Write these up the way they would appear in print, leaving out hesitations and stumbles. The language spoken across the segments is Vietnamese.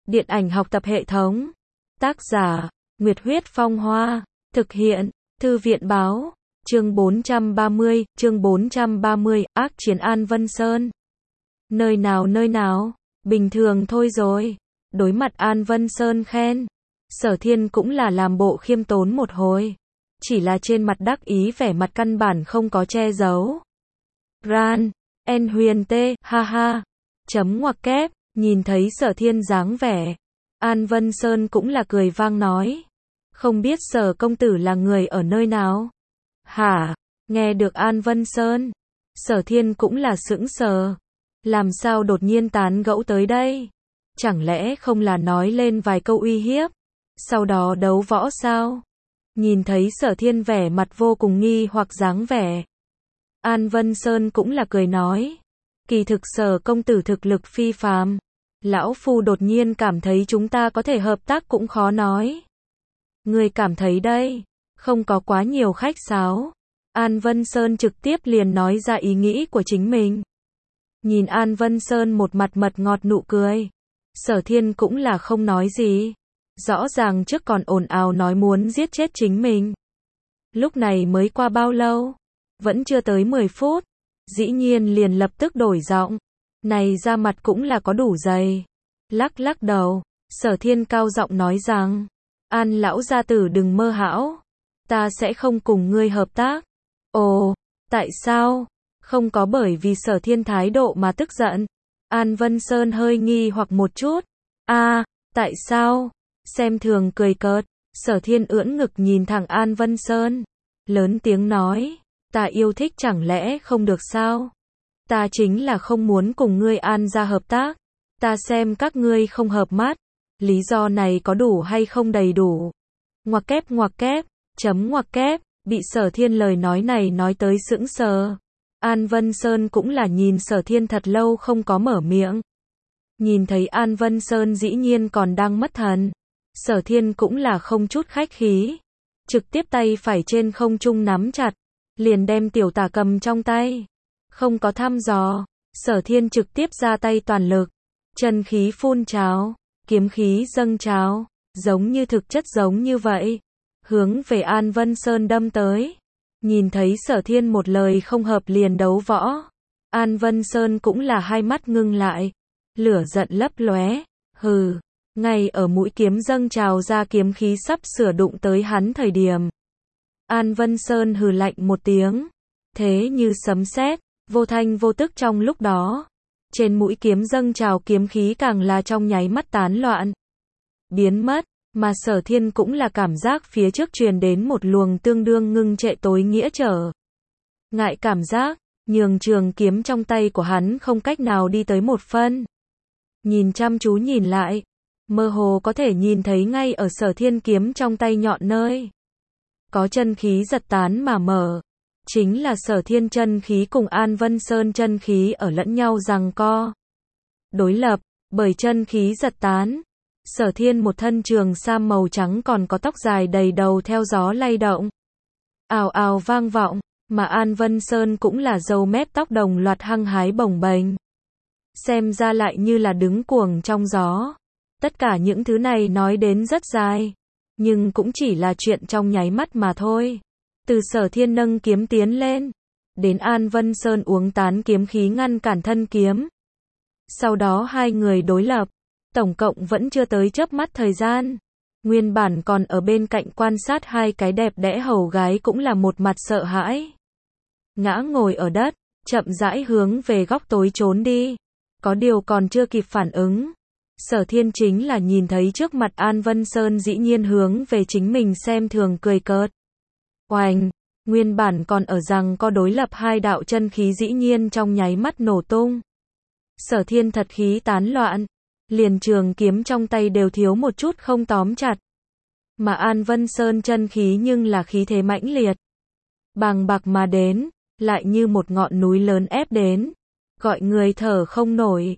Điện ảnh học tập hệ thống. Tác giả, Nguyệt Huyết Phong Hoa. Thực hiện, Thư viện báo. Chương 430, ác chiến An Vân Sơn. Nơi nào, bình thường thôi rồi. Đối mặt An Vân Sơn khen, Sở Thiên cũng là làm bộ khiêm tốn một hồi. Chỉ là trên mặt đắc ý vẻ mặt căn bản không có che giấu. Ran, en huyền tê, ha ha. Chấm ngoặc kép, nhìn thấy Sở Thiên dáng vẻ. An Vân Sơn cũng là cười vang nói. Không biết Sở công tử là người ở nơi nào? Hả? Nghe được An Vân Sơn, Sở Thiên cũng là sững sờ. Làm sao đột nhiên tán gẫu tới đây? Chẳng lẽ không là nói lên vài câu uy hiếp, sau đó đấu võ sao? Nhìn thấy Sở Thiên vẻ mặt vô cùng nghi hoặc dáng vẻ, An Vân Sơn cũng là cười nói. Kỳ thực Sở công tử thực lực phi phàm. Lão Phu đột nhiên cảm thấy chúng ta có thể hợp tác cũng khó nói. Người cảm thấy đây, không có quá nhiều khách sáo. An Vân Sơn trực tiếp liền nói ra ý nghĩ của chính mình. Nhìn An Vân Sơn một mặt mật ngọt nụ cười, Sở Thiên cũng là không nói gì. Rõ ràng trước còn ồn ào nói muốn giết chết chính mình. Lúc này mới qua bao lâu? Vẫn chưa tới 10 phút. Dĩ nhiên liền lập tức đổi giọng. Này ra mặt cũng là có đủ dày. Lắc lắc đầu, Sở Thiên cao giọng nói rằng, An lão gia tử đừng mơ hão. Ta sẽ không cùng ngươi hợp tác. Ồ, tại sao? Không có bởi vì Sở Thiên thái độ mà tức giận. An Vân Sơn hơi nghi hoặc một chút. Tại sao? Xem thường cười cợt. Sở Thiên ưỡn ngực nhìn thẳng An Vân Sơn. Lớn tiếng nói. Ta yêu thích chẳng lẽ không được sao? Ta chính là không muốn cùng ngươi An gia hợp tác. Ta xem các ngươi không hợp mắt. Lý do này có đủ hay không đầy đủ? Ngoặc kép, chấm ngoặc kép. Bị Sở Thiên lời nói này nói tới sững sờ. An Vân Sơn cũng là nhìn Sở Thiên thật lâu không có mở miệng. Nhìn thấy An Vân Sơn dĩ nhiên còn đang mất thần. Sở Thiên cũng là không chút khách khí. Trực tiếp tay phải trên không trung nắm chặt. Liền đem tiểu tả cầm trong tay. Không có thăm dò. Sở Thiên trực tiếp ra tay toàn lực. Chân khí phun trào. Kiếm khí dâng trào. Giống như thực chất giống như vậy. Hướng về An Vân Sơn đâm tới. Nhìn thấy Sở Thiên một lời không hợp liền đấu võ. An Vân Sơn cũng là hai mắt ngưng lại. Lửa giận lấp lóe. Hừ. Ngay ở mũi kiếm dâng trào ra kiếm khí sắp sửa đụng tới hắn thời điểm. An Vân Sơn hừ lạnh một tiếng. Thế như sấm sét, vô thanh vô tức trong lúc đó. Trên mũi kiếm dâng trào kiếm khí càng là trong nháy mắt tán loạn. Biến mất. Mà Sở Thiên cũng là cảm giác phía trước truyền đến một luồng tương đương ngưng trệ tối nghĩa trở. Ngại cảm giác, nhường trường kiếm trong tay của hắn không cách nào đi tới một phân. Nhìn chăm chú nhìn lại, mơ hồ có thể nhìn thấy ngay ở Sở Thiên kiếm trong tay nhọn nơi. Có chân khí giật tán mà mở. Chính là Sở Thiên chân khí cùng An Vân Sơn chân khí ở lẫn nhau giằng co. Đối lập, bởi chân khí giật tán. Sở Thiên một thân trường sam màu trắng còn có tóc dài đầy đầu theo gió lay động. Ào ào vang vọng, mà An Vân Sơn cũng là râu mép tóc đồng loạt hăng hái bồng bềnh. Xem ra lại như là đứng cuồng trong gió. Tất cả những thứ này nói đến rất dài, nhưng cũng chỉ là chuyện trong nháy mắt mà thôi. Từ Sở Thiên nâng kiếm tiến lên, đến An Vân Sơn uống tán kiếm khí ngăn cản thân kiếm. Sau đó hai người đối lập. Tổng cộng vẫn chưa tới chớp mắt thời gian. Nguyên bản còn ở bên cạnh quan sát hai cái đẹp đẽ hầu gái cũng là một mặt sợ hãi. Ngã ngồi ở đất, chậm rãi hướng về góc tối trốn đi. Có điều còn chưa kịp phản ứng. Sở Thiên chính là nhìn thấy trước mặt An Vân Sơn dĩ nhiên hướng về chính mình xem thường cười cợt. Oành, nguyên bản còn ở rằng có đối lập hai đạo chân khí dĩ nhiên trong nháy mắt nổ tung. Sở Thiên thật khí tán loạn. Liền trường kiếm trong tay đều thiếu một chút không tóm chặt. Mà An Vân Sơn chân khí nhưng là khí thế mãnh liệt. Bàng bạc mà đến, lại như một ngọn núi lớn ép đến. Gọi người thở không nổi.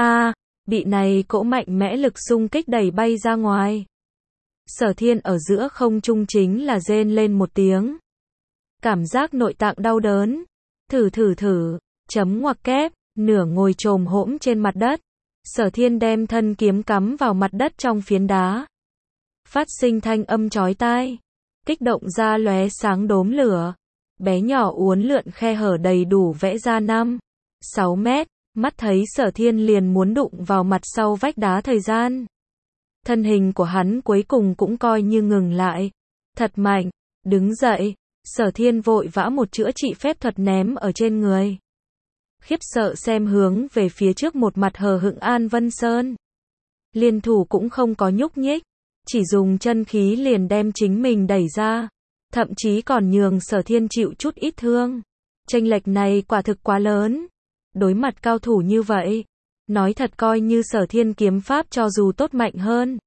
Bị này cỗ mạnh mẽ lực xung kích đẩy bay ra ngoài. Sở Thiên ở giữa không trung chính là rên lên một tiếng. Cảm giác nội tạng đau đớn. Thử, chấm ngoặc kép, nửa ngồi chồm hỗn trên mặt đất. Sở Thiên đem thân kiếm cắm vào mặt đất trong phiến đá. Phát sinh thanh âm chói tai. Kích động ra lóe sáng đốm lửa. Bé nhỏ uốn lượn khe hở đầy đủ vẽ ra 5-6 mét. Mắt thấy Sở Thiên liền muốn đụng vào mặt sau vách đá thời gian. Thân hình của hắn cuối cùng cũng coi như ngừng lại. Thật mạnh. Đứng dậy. Sở Thiên vội vã một chữa trị phép thuật ném ở trên người. Khiếp sợ xem hướng về phía trước một mặt hờ hững An Vân Sơn. Liên thủ cũng không có nhúc nhích. Chỉ dùng chân khí liền đem chính mình đẩy ra. Thậm chí còn nhường Sở Thiên chịu chút ít thương. Chênh lệch này quả thực quá lớn. Đối mặt cao thủ như vậy. Nói thật coi như Sở Thiên kiếm pháp cho dù tốt mạnh hơn.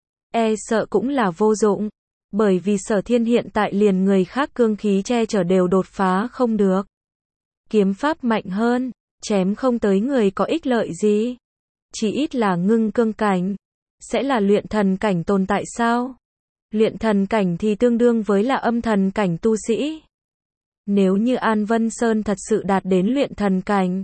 E sợ cũng là vô dụng. Bởi vì Sở Thiên hiện tại liền người khác cương khí che chở đều đột phá không được. Kiếm pháp mạnh hơn, chém không tới người có ích lợi gì. Chỉ ít là ngưng cương cảnh. Sẽ là luyện thần cảnh tồn tại sao? Luyện thần cảnh thì tương đương với là âm thần cảnh tu sĩ. Nếu như An Vân Sơn thật sự đạt đến luyện thần cảnh,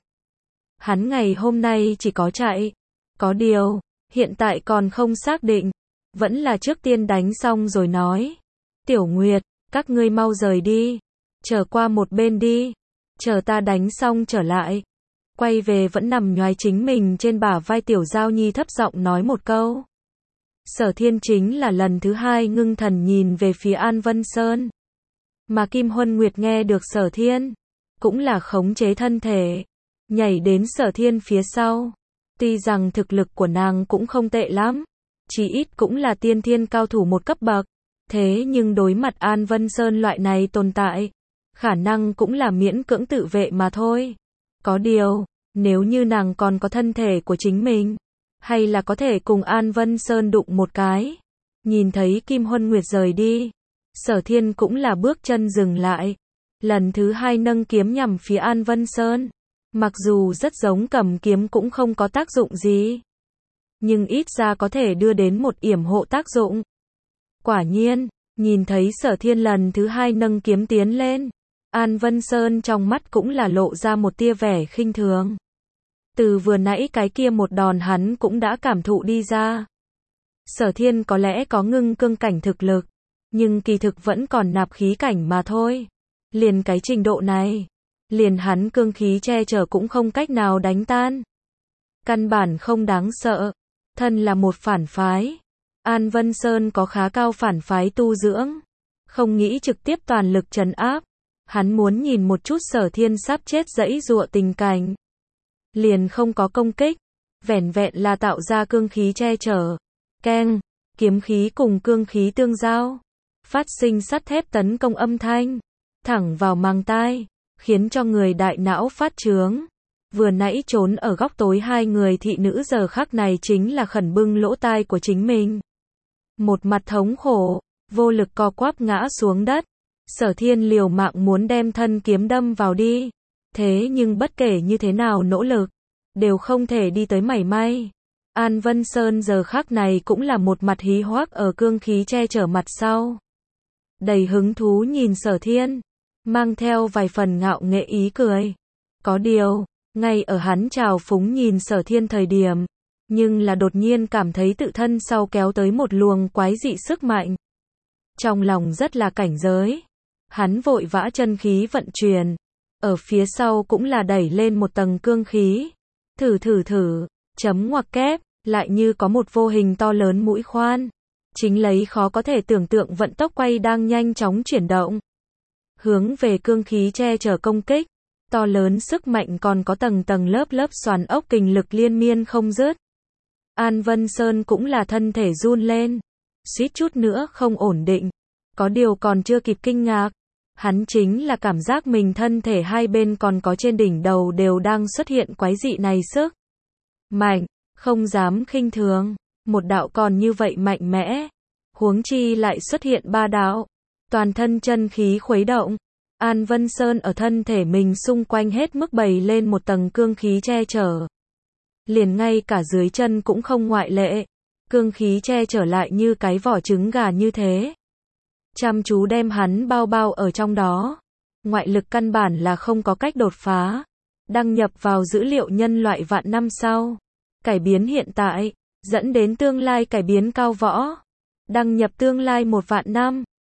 hắn ngày hôm nay chỉ có chạy. Có điều, hiện tại còn không xác định. Vẫn là trước tiên đánh xong rồi nói. Tiểu Nguyệt, các ngươi mau rời đi. Trở qua một bên đi. Chờ ta đánh xong trở lại. Quay về vẫn nằm nhoài chính mình trên bả vai Tiểu Giao Nhi thấp giọng nói một câu. Sở Thiên chính là lần thứ hai ngưng thần nhìn về phía An Vân Sơn. Mà Kim Huân Nguyệt nghe được Sở Thiên. Cũng là khống chế thân thể. Nhảy đến Sở Thiên phía sau. Tuy rằng thực lực của nàng cũng không tệ lắm. Chỉ ít cũng là tiên thiên cao thủ một cấp bậc. Thế nhưng đối mặt An Vân Sơn loại này tồn tại. Khả năng cũng là miễn cưỡng tự vệ mà thôi. Có điều, nếu như nàng còn có thân thể của chính mình. Hay là có thể cùng An Vân Sơn đụng một cái. Nhìn thấy Kim Huân Nguyệt rời đi. Sở Thiên cũng là bước chân dừng lại. Lần thứ hai nâng kiếm nhằm phía An Vân Sơn. Mặc dù rất giống cầm kiếm cũng không có tác dụng gì. Nhưng ít ra có thể đưa đến một yểm hộ tác dụng. Quả nhiên, nhìn thấy Sở Thiên lần thứ hai nâng kiếm tiến lên. An Vân Sơn trong mắt cũng là lộ ra một tia vẻ khinh thường. Từ vừa nãy cái kia một đòn hắn cũng đã cảm thụ đi ra. Sở Thiên có lẽ có ngưng cương cảnh thực lực. Nhưng kỳ thực vẫn còn nạp khí cảnh mà thôi. Liền cái trình độ này. Liền hắn cương khí che chở cũng không cách nào đánh tan. Căn bản không đáng sợ. Thân là một phản phái. An Vân Sơn có khá cao phản phái tu dưỡng. Không nghĩ trực tiếp toàn lực trấn áp. Hắn muốn nhìn một chút Sở Thiên sắp chết giãy giụa tình cảnh. Liền không có công kích. Vẻn vẹn là tạo ra cương khí che chở. Keng. Kiếm khí cùng cương khí tương giao. Phát sinh sắt thép tấn công âm thanh. Thẳng vào màng tai. Khiến cho người đại não phát chướng. Vừa nãy trốn ở góc tối hai người thị nữ giờ khắc này chính là khẩn bưng lỗ tai của chính mình. Một mặt thống khổ, vô lực co quắp ngã xuống đất. Sở Thiên liều mạng muốn đem thân kiếm đâm vào đi. Thế nhưng bất kể như thế nào nỗ lực, đều không thể đi tới mảy may. An Vân Sơn giờ khắc này cũng là một mặt hí hoác ở cương khí che chở mặt sau. Đầy hứng thú nhìn Sở Thiên, mang theo vài phần ngạo nghễ ý cười. Có điều, ngay ở hắn trào phúng nhìn Sở Thiên thời điểm, nhưng là đột nhiên cảm thấy tự thân sau kéo tới một luồng quái dị sức mạnh. Trong lòng rất là cảnh giới. Hắn vội vã chân khí vận chuyển. Ở phía sau cũng là đẩy lên một tầng cương khí. Thử, chấm ngoặc kép, lại như có một vô hình to lớn mũi khoan. Chính lấy khó có thể tưởng tượng vận tốc quay đang nhanh chóng chuyển động. Hướng về cương khí che chở công kích. To lớn sức mạnh còn có tầng tầng lớp lớp xoắn ốc kình lực liên miên không dứt. An Vân Sơn cũng là thân thể run lên. Suýt chút nữa không ổn định. Có điều còn chưa kịp kinh ngạc. Hắn chính là cảm giác mình thân thể hai bên còn có trên đỉnh đầu đều đang xuất hiện quái dị này sức mạnh, không dám khinh thường. Một đạo còn như vậy mạnh mẽ. Huống chi lại xuất hiện ba đạo. Toàn thân chân khí khuấy động. An Vân Sơn ở thân thể mình xung quanh hết mức bày lên một tầng cương khí che chở. Liền ngay cả dưới chân cũng không ngoại lệ. Cương khí che chở lại như cái vỏ trứng gà như thế. Chăm chú đem hắn bao bao ở trong đó. Ngoại lực căn bản là không có cách đột phá. Đăng nhập vào dữ liệu nhân loại vạn năm sau. Cải biến hiện tại, dẫn đến tương lai cải biến cao võ. Đăng nhập tương lai 1 vạn năm.